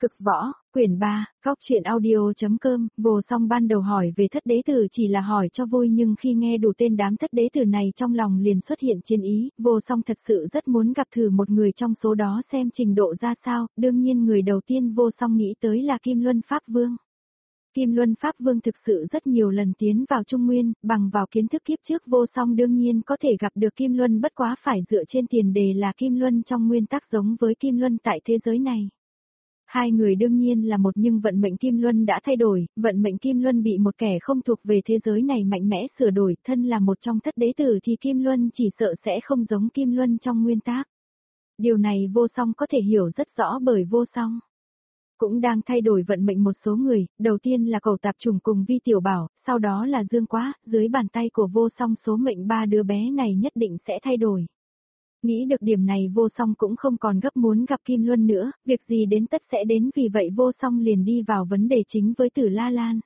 Cực võ, quyển 3, góc truyện audio.com, Vô Song ban đầu hỏi về thất đế tử chỉ là hỏi cho vui nhưng khi nghe đủ tên đám thất đế tử này trong lòng liền xuất hiện chiến ý, Vô Song thật sự rất muốn gặp thử một người trong số đó xem trình độ ra sao, đương nhiên người đầu tiên Vô Song nghĩ tới là Kim Luân Pháp Vương. Kim Luân Pháp Vương thực sự rất nhiều lần tiến vào Trung Nguyên, bằng vào kiến thức kiếp trước Vô Song đương nhiên có thể gặp được Kim Luân bất quá phải dựa trên tiền đề là Kim Luân trong nguyên tắc giống với Kim Luân tại thế giới này. Hai người đương nhiên là một nhưng vận mệnh Kim Luân đã thay đổi, vận mệnh Kim Luân bị một kẻ không thuộc về thế giới này mạnh mẽ sửa đổi, thân là một trong thất đế tử thì Kim Luân chỉ sợ sẽ không giống Kim Luân trong nguyên tắc. Điều này Vô Song có thể hiểu rất rõ bởi Vô Song cũng đang thay đổi vận mệnh một số người, đầu tiên là Cẩu Tạp Trùng cùng Vi Tiểu Bảo, sau đó là Dương Quá, dưới bàn tay của Vô Song số mệnh ba đứa bé này nhất định sẽ thay đổi. Nghĩ được điểm này Vô Song cũng không còn gấp muốn gặp Kim Luân nữa, việc gì đến tất sẽ đến vì vậy Vô Song liền đi vào vấn đề chính với Tử La Lan.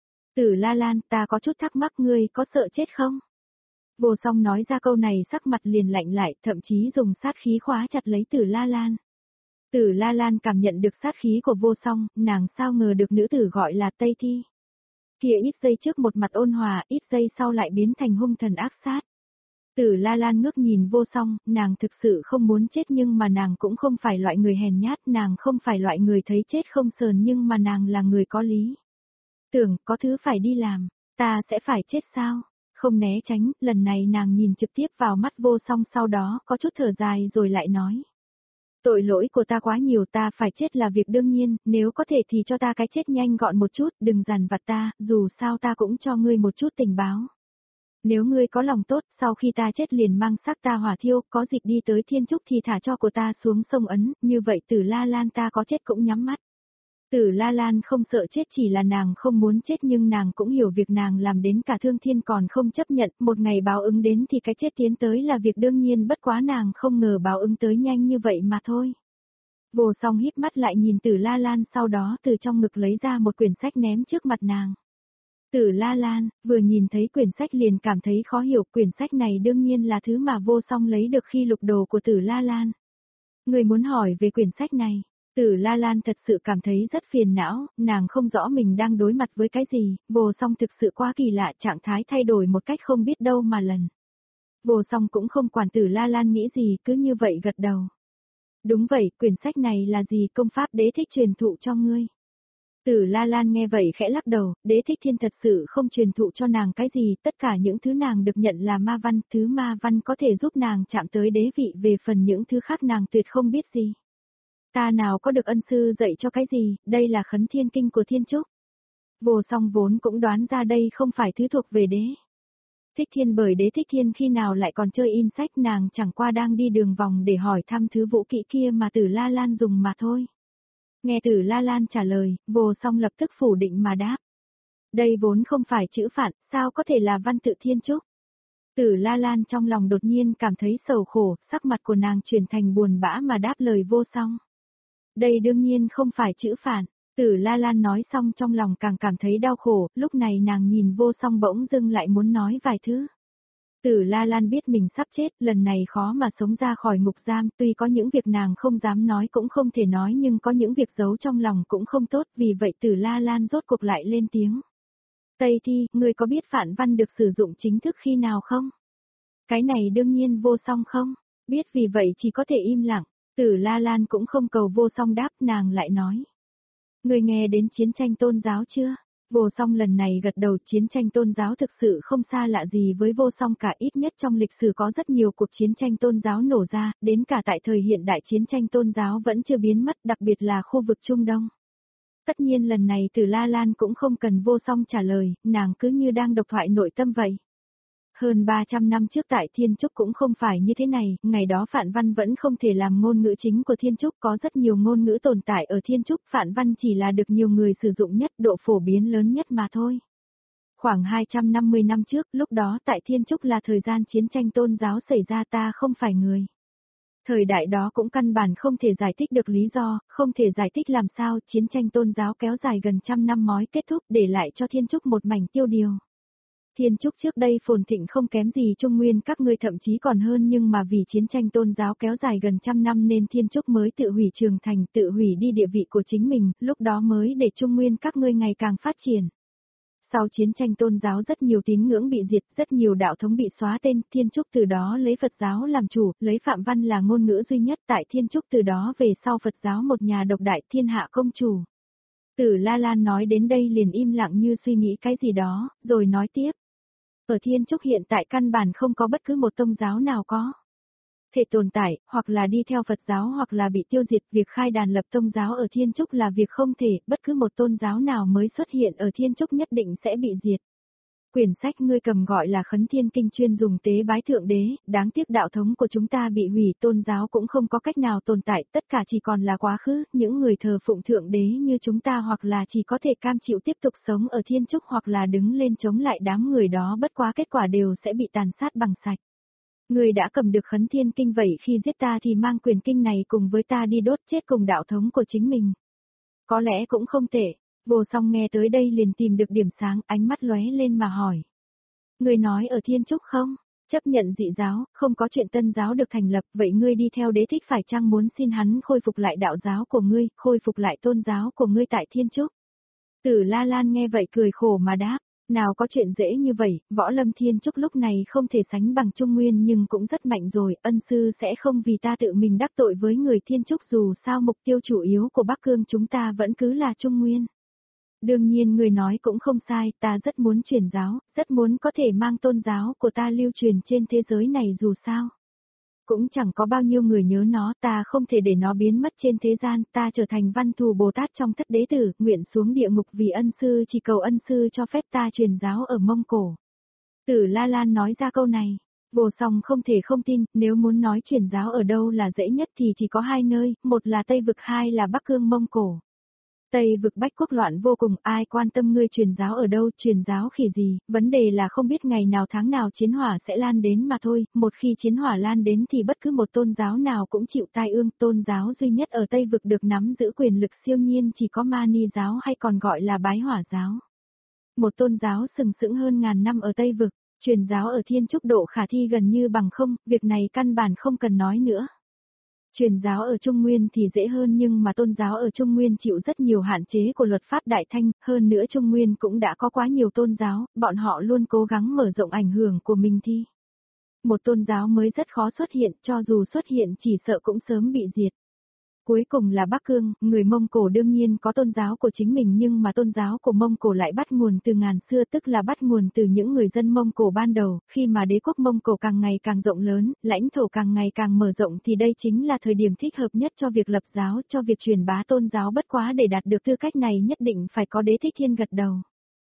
Tử La Lan, ta có chút thắc mắc ngươi có sợ chết không? Vô Song nói ra câu này sắc mặt liền lạnh lại, thậm chí dùng sát khí khóa chặt lấy Tử La Lan. Tử La Lan cảm nhận được sát khí của Vô Song, nàng sao ngờ được nữ tử gọi là Tây Thi. Kia ít giây trước một mặt ôn hòa, ít giây sau lại biến thành hung thần ác sát. Tử La Lan ngước nhìn Vô Song, nàng thực sự không muốn chết nhưng mà nàng cũng không phải loại người hèn nhát, nàng không phải loại người thấy chết không sờn nhưng mà nàng là người có lý. Tưởng, có thứ phải đi làm, ta sẽ phải chết sao? Không né tránh, lần này nàng nhìn trực tiếp vào mắt Vô Song sau đó có chút thở dài rồi lại nói. Tội lỗi của ta quá nhiều, ta phải chết là việc đương nhiên, nếu có thể thì cho ta cái chết nhanh gọn một chút, đừng dằn vặt ta, dù sao ta cũng cho ngươi một chút tình báo. Nếu ngươi có lòng tốt, sau khi ta chết liền mang xác ta hỏa thiêu, có dịp đi tới Thiên Trúc thì thả cho của ta xuống sông Ấn, như vậy Tử La Lan ta có chết cũng nhắm mắt. Tử La Lan không sợ chết chỉ là nàng không muốn chết nhưng nàng cũng hiểu việc nàng làm đến cả thương thiên còn không chấp nhận, một ngày báo ứng đến thì cái chết tiến tới là việc đương nhiên bất quá nàng không ngờ báo ứng tới nhanh như vậy mà thôi. Vô Song híp mắt lại nhìn Tử La Lan sau đó từ trong ngực lấy ra một quyển sách ném trước mặt nàng. Tử La Lan, vừa nhìn thấy quyển sách liền cảm thấy khó hiểu, quyển sách này đương nhiên là thứ mà Vô Song lấy được khi lục đồ của Tử La Lan. Người muốn hỏi về quyển sách này, Tử La Lan thật sự cảm thấy rất phiền não, nàng không rõ mình đang đối mặt với cái gì, Vô Song thực sự quá kỳ lạ, trạng thái thay đổi một cách không biết đâu mà lần. Vô Song cũng không quản Tử La Lan nghĩ gì, cứ như vậy gật đầu. Đúng vậy, quyển sách này là gì, công pháp Đế Thích truyền thụ cho ngươi? Tử La Lan nghe vậy khẽ lắc đầu, Đế Thích Thiên thật sự không truyền thụ cho nàng cái gì, tất cả những thứ nàng được nhận là ma văn, thứ ma văn có thể giúp nàng chạm tới đế vị, về phần những thứ khác nàng tuyệt không biết gì. Ta nào có được ân sư dạy cho cái gì, đây là Khấn Thiên Kinh của Thiên Trúc. Vô Song vốn cũng đoán ra đây không phải thứ thuộc về Đế Thích Thiên bởi Đế Thích Thiên khi nào lại còn chơi in sách, nàng chẳng qua đang đi đường vòng để hỏi thăm thứ vũ kỹ kia mà Tử La Lan dùng mà thôi. Nghe Tử La Lan trả lời, Vô Song lập tức phủ định mà đáp. Đây vốn không phải chữ phạn, sao có thể là văn tự Thiên Trúc? Tử La Lan trong lòng đột nhiên cảm thấy sầu khổ, sắc mặt của nàng chuyển thành buồn bã mà đáp lời Vô Song. Đây đương nhiên không phải chữ phạn. Tử La Lan nói xong trong lòng càng cảm thấy đau khổ, lúc này nàng nhìn Vô Song bỗng dưng lại muốn nói vài thứ. Tử La Lan biết mình sắp chết, lần này khó mà sống ra khỏi ngục giam, tuy có những việc nàng không dám nói cũng không thể nói nhưng có những việc giấu trong lòng cũng không tốt, vì vậy Tử La Lan rốt cuộc lại lên tiếng. Tây Thi, ngươi có biết phạn văn được sử dụng chính thức khi nào không? Cái này đương nhiên Vô Song không biết, vì vậy chỉ có thể im lặng. Tử La Lan cũng không cầu Vô Song đáp, nàng lại nói. Ngươi nghe đến chiến tranh tôn giáo chưa? Vô Song lần này gật đầu, chiến tranh tôn giáo thực sự không xa lạ gì với Vô Song cả, ít nhất trong lịch sử có rất nhiều cuộc chiến tranh tôn giáo nổ ra, đến cả tại thời hiện đại chiến tranh tôn giáo vẫn chưa biến mất, đặc biệt là khu vực Trung Đông. Tất nhiên lần này Tử La Lan cũng không cần Vô Song trả lời, nàng cứ như đang độc thoại nội tâm vậy. Hơn 300 năm trước tại Thiên Trúc cũng không phải như thế này, ngày đó phạn văn vẫn không thể làm ngôn ngữ chính của Thiên Trúc, có rất nhiều ngôn ngữ tồn tại ở Thiên Trúc, phạn văn chỉ là được nhiều người sử dụng nhất, độ phổ biến lớn nhất mà thôi. Khoảng 250 năm trước, lúc đó tại Thiên Trúc là thời gian chiến tranh tôn giáo xảy ra, ta không phải người. Thời đại đó cũng căn bản không thể giải thích được lý do, không thể giải thích làm sao chiến tranh tôn giáo kéo dài gần trăm năm mới kết thúc để lại cho Thiên Trúc một mảnh tiêu điều. Thiên Trúc trước đây phồn thịnh không kém gì Trung Nguyên các ngươi thậm chí còn hơn, nhưng mà vì chiến tranh tôn giáo kéo dài gần trăm năm nên Thiên Trúc mới tự hủy trường thành, tự hủy đi địa vị của chính mình, lúc đó mới để Trung Nguyên các ngươi ngày càng phát triển. Sau chiến tranh tôn giáo rất nhiều tín ngưỡng bị diệt, rất nhiều đạo thống bị xóa tên, Thiên Trúc từ đó lấy Phật giáo làm chủ, lấy Phạm Văn là ngôn ngữ duy nhất tại Thiên Trúc, từ đó về sau Phật giáo một nhà độc đại, thiên hạ công chủ. Tử La Lan nói đến đây liền im lặng như suy nghĩ cái gì đó, rồi nói tiếp. Ở Thiên Trúc hiện tại căn bản không có bất cứ một tông giáo nào có thể tồn tại, hoặc là đi theo Phật giáo hoặc là bị tiêu diệt. Việc khai đàn lập tông giáo ở Thiên Trúc là việc không thể, bất cứ một tôn giáo nào mới xuất hiện ở Thiên Trúc nhất định sẽ bị diệt. Quyển sách ngươi cầm gọi là Khấn Thiên Kinh, chuyên dùng tế bái thượng đế, đáng tiếc đạo thống của chúng ta bị hủy, tôn giáo cũng không có cách nào tồn tại, tất cả chỉ còn là quá khứ, những người thờ phụng thượng đế như chúng ta hoặc là chỉ có thể cam chịu tiếp tục sống ở Thiên Trúc hoặc là đứng lên chống lại đám người đó, bất quá kết quả đều sẽ bị tàn sát bằng sạch. Ngươi đã cầm được Khấn Thiên Kinh vậy khi giết ta thì mang quyền kinh này cùng với ta đi đốt chết cùng đạo thống của chính mình. Có lẽ cũng không tệ. Vô Song nghe tới đây liền tìm được điểm sáng, ánh mắt lóe lên mà hỏi. Ngươi nói ở Thiên Trúc không? Chấp nhận dị giáo, không có chuyện tân giáo được thành lập, vậy ngươi đi theo Đế Thích phải chăng muốn xin hắn khôi phục lại đạo giáo của ngươi, khôi phục lại tôn giáo của ngươi tại Thiên Trúc? Tử La Lan nghe vậy cười khổ mà đáp. Nào có chuyện dễ như vậy, võ lâm Thiên Trúc lúc này không thể sánh bằng Trung Nguyên nhưng cũng rất mạnh rồi, ân sư sẽ không vì ta tự mình đắc tội với người Thiên Trúc, dù sao mục tiêu chủ yếu của Bắc Cương chúng ta vẫn cứ là Trung Nguyên. Đương nhiên người nói cũng không sai, ta rất muốn truyền giáo, rất muốn có thể mang tôn giáo của ta lưu truyền trên thế giới này, dù sao cũng chẳng có bao nhiêu người nhớ nó, ta không thể để nó biến mất trên thế gian, ta trở thành Văn Thù Bồ Tát trong thất đế tử, nguyện xuống địa ngục vì ân sư, chỉ cầu ân sư cho phép ta truyền giáo ở Mông Cổ. Tử La Lan nói ra câu này, Vô Song không thể không tin, nếu muốn nói truyền giáo ở đâu là dễ nhất thì chỉ có hai nơi, một là Tây Vực, hai là Bắc Cương Mông Cổ. Tây Vực Bách Quốc loạn vô cùng, ai quan tâm ngươi truyền giáo ở đâu, truyền giáo khỉ gì, vấn đề là không biết ngày nào tháng nào chiến hỏa sẽ lan đến mà thôi, một khi chiến hỏa lan đến thì bất cứ một tôn giáo nào cũng chịu tai ương, tôn giáo duy nhất ở Tây Vực được nắm giữ quyền lực siêu nhiên chỉ có Mani giáo hay còn gọi là Bái Hỏa giáo. Một tôn giáo sừng sững hơn ngàn năm ở Tây Vực, truyền giáo ở Thiên Trúc độ khả thi gần như bằng không, việc này căn bản không cần nói nữa. Truyền giáo ở Trung Nguyên thì dễ hơn nhưng mà tôn giáo ở Trung Nguyên chịu rất nhiều hạn chế của luật pháp Đại Thanh, hơn nữa Trung Nguyên cũng đã có quá nhiều tôn giáo, bọn họ luôn cố gắng mở rộng ảnh hưởng của mình thì một tôn giáo mới rất khó xuất hiện, cho dù xuất hiện chỉ sợ cũng sớm bị diệt. Cuối cùng là Bắc Cương, người Mông Cổ đương nhiên có tôn giáo của chính mình nhưng mà tôn giáo của Mông Cổ lại bắt nguồn từ ngàn xưa, tức là bắt nguồn từ những người dân Mông Cổ ban đầu, khi mà đế quốc Mông Cổ càng ngày càng rộng lớn, lãnh thổ càng ngày càng mở rộng thì đây chính là thời điểm thích hợp nhất cho việc lập giáo, cho việc truyền bá tôn giáo, bất quá để đạt được tư cách này nhất định phải có Đế Thích Thiên gật đầu.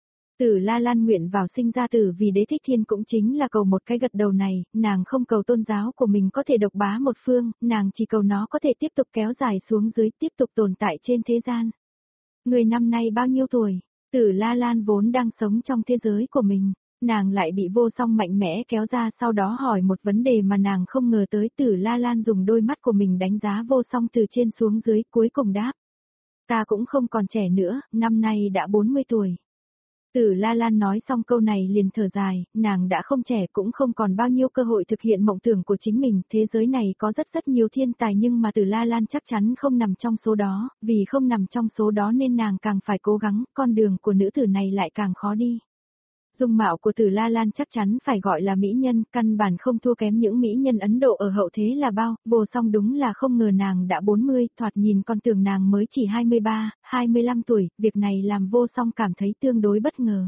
Tử La Lan nguyện vào sinh ra tử vì Đế Thích Thiên cũng chính là cầu một cái gật đầu này, nàng không cầu tôn giáo của mình có thể độc bá một phương, nàng chỉ cầu nó có thể tiếp tục kéo dài xuống dưới, tiếp tục tồn tại trên thế gian. Người năm nay bao nhiêu tuổi? Tử La Lan vốn đang sống trong thế giới của mình, nàng lại bị Vô Song mạnh mẽ kéo ra, sau đó hỏi một vấn đề mà nàng không ngờ tới. Tử La Lan dùng đôi mắt của mình đánh giá Vô Song từ trên xuống dưới, cuối cùng đáp. Ta cũng không còn trẻ nữa, năm nay đã 40 tuổi. Tử La Lan nói xong câu này liền thở dài, nàng đã không trẻ cũng không còn bao nhiêu cơ hội thực hiện mộng tưởng của chính mình, thế giới này có rất nhiều thiên tài nhưng mà Tử La Lan chắc chắn không nằm trong số đó, vì không nằm trong số đó nên nàng càng phải cố gắng, con đường của nữ tử này lại càng khó đi. Dung mạo của Tử La Lan chắc chắn phải gọi là mỹ nhân, căn bản không thua kém những mỹ nhân Ấn Độ ở hậu thế là bao, Vô Song đúng là không ngờ nàng đã 40, thoạt nhìn con tưởng nàng mới chỉ 23, 25 tuổi, việc này làm Vô Song cảm thấy tương đối bất ngờ.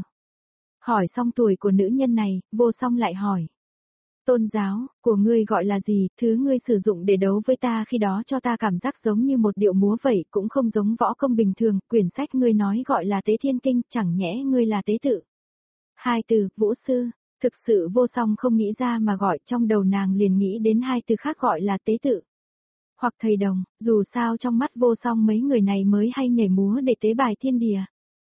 Hỏi xong tuổi của nữ nhân này, Vô Song lại hỏi. Tôn giáo, của ngươi gọi là gì, thứ ngươi sử dụng để đấu với ta khi đó cho ta cảm giác giống như một điệu múa vậy, cũng không giống võ công bình thường, quyển sách ngươi nói gọi là Tế Thiên Kinh, chẳng nhẽ ngươi là tế tự. Hai từ, vũ sư, thực sự Vô Song không nghĩ ra mà gọi, trong đầu nàng liền nghĩ đến hai từ khác gọi là tế tự. Hoặc thầy đồng, dù sao trong mắt Vô Song mấy người này mới hay nhảy múa để tế bài thiên địa.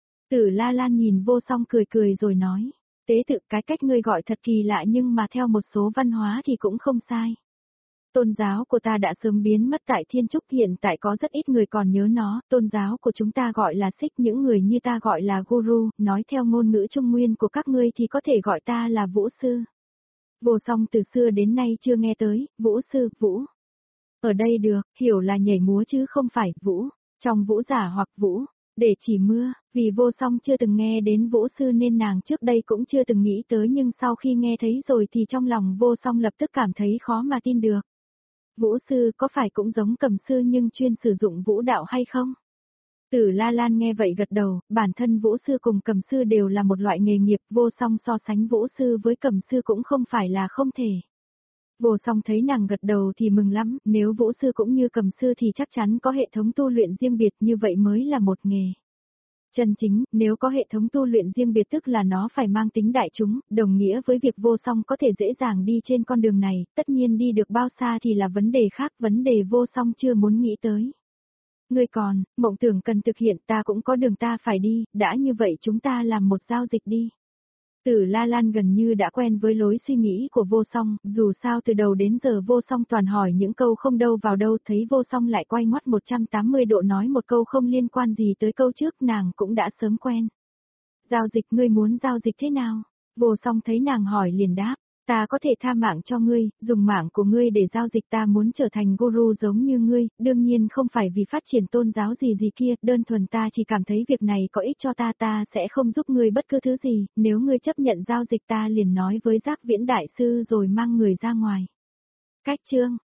Tử La Lan nhìn Vô Song cười cười rồi nói, tế tự cái cách ngươi gọi thật kỳ lạ nhưng mà theo một số văn hóa thì cũng không sai. Tôn giáo của ta đã sớm biến mất tại Thiên Trúc, hiện tại có rất ít người còn nhớ nó, tôn giáo của chúng ta gọi là Sikh, những người như ta gọi là Guru, nói theo ngôn ngữ Trung Nguyên của các ngươi thì có thể gọi ta là Vũ Sư. Vô Song từ xưa đến nay chưa nghe tới, Vũ Sư, Vũ. Ở đây được, hiểu là nhảy múa chứ không phải Vũ, trong Vũ giả hoặc Vũ, để chỉ mưa, vì Vô Song chưa từng nghe đến Vũ Sư nên nàng trước đây cũng chưa từng nghĩ tới, nhưng sau khi nghe thấy rồi thì trong lòng Vô Song lập tức cảm thấy khó mà tin được. Vũ Sư có phải cũng giống Cầm Sư nhưng chuyên sử dụng vũ đạo hay không? Tử La Lan nghe vậy gật đầu, bản thân Vũ Sư cùng Cầm Sư đều là một loại nghề nghiệp, Vô Song so sánh Vũ Sư với Cầm Sư cũng không phải là không thể. Vô Song thấy nàng gật đầu thì mừng lắm, nếu Vũ Sư cũng như Cầm Sư thì chắc chắn có hệ thống tu luyện riêng biệt, như vậy mới là một nghề. Chân chính, nếu có hệ thống tu luyện riêng biệt tức là nó phải mang tính đại chúng, đồng nghĩa với việc Vô Song có thể dễ dàng đi trên con đường này, tất nhiên đi được bao xa thì là vấn đề khác, vấn đề Vô Song chưa muốn nghĩ tới. Ngươi còn, mộng tưởng cần thực hiện, ta cũng có đường ta phải đi, đã như vậy chúng ta làm một giao dịch đi. Tử La Lan gần như đã quen với lối suy nghĩ của Vô Song, dù sao từ đầu đến giờ Vô Song toàn hỏi những câu không đâu vào đâu, thấy Vô Song lại quay ngoắt 180 độ nói một câu không liên quan gì tới câu trước, nàng cũng đã sớm quen. Giao dịch, ngươi muốn giao dịch thế nào? Vô Song thấy nàng hỏi liền đáp, ta có thể tha mạng cho ngươi, dùng mạng của ngươi để giao dịch, ta muốn trở thành guru giống như ngươi, đương nhiên không phải vì phát triển tôn giáo gì gì kia, đơn thuần ta chỉ cảm thấy việc này có ích cho ta, ta sẽ không giúp ngươi bất cứ thứ gì, nếu ngươi chấp nhận giao dịch ta liền nói với Giác Viễn Đại Sư rồi mang người ra ngoài. Cách chương